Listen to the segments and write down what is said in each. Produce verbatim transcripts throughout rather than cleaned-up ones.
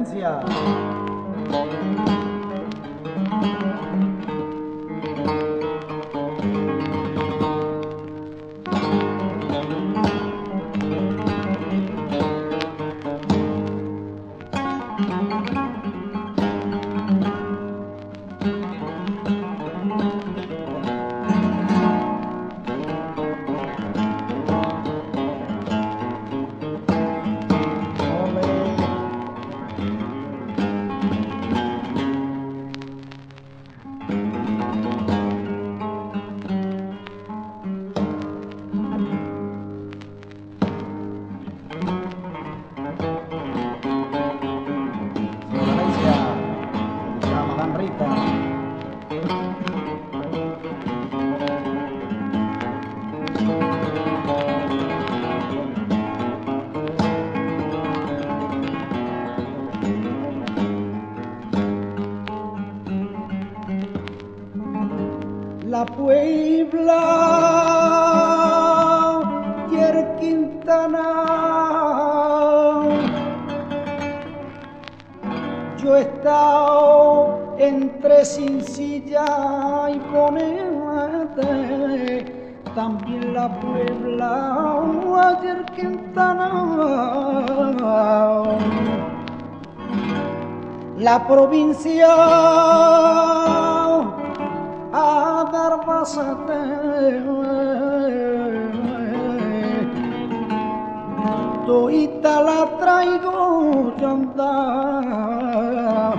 Valencia. La Puebla y el Quintana, yo he estado entre Sincilla y Bonete, también la Puebla y el Quintana, la provincia a dar pasate, toita la traigo yo andar.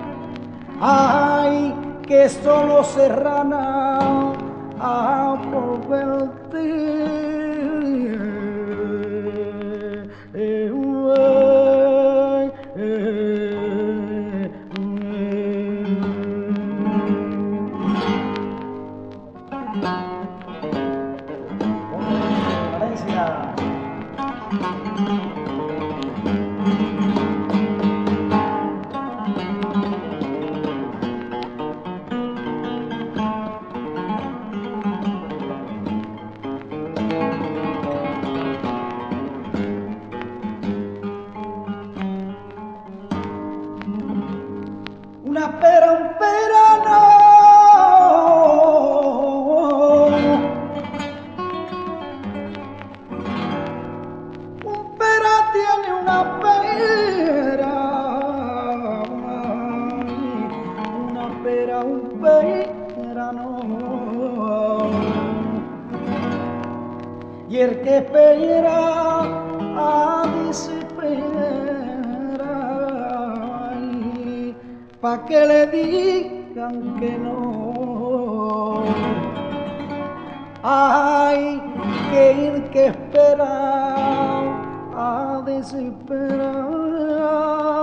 Ay, que solo serrana a por verte. Valencia. Una pera, un perano, un pera tiene una pera, una pera, un perano, y el que espera a desespera, pa' que le digan que no. Hay que ir que esperar a desesperar.